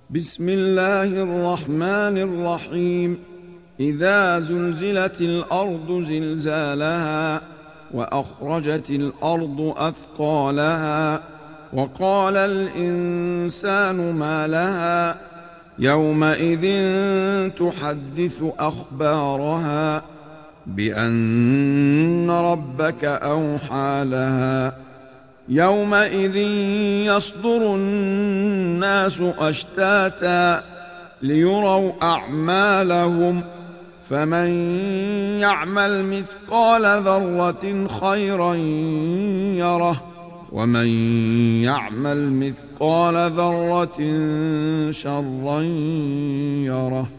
بسم الله الرحمن الرحيم. إذا زلزلت الأرض زلزالها وأخرجت الأرض أثقالها وقال الإنسان ما لها يومئذ تحدث أخبارها بأن ربك أوحى لها يومئذ يصدر الناس أشتاتا ليروا أعمالهم فمن يعمل مثقال ذرة خيرا يره ومن يعمل مثقال ذرة شرا يره.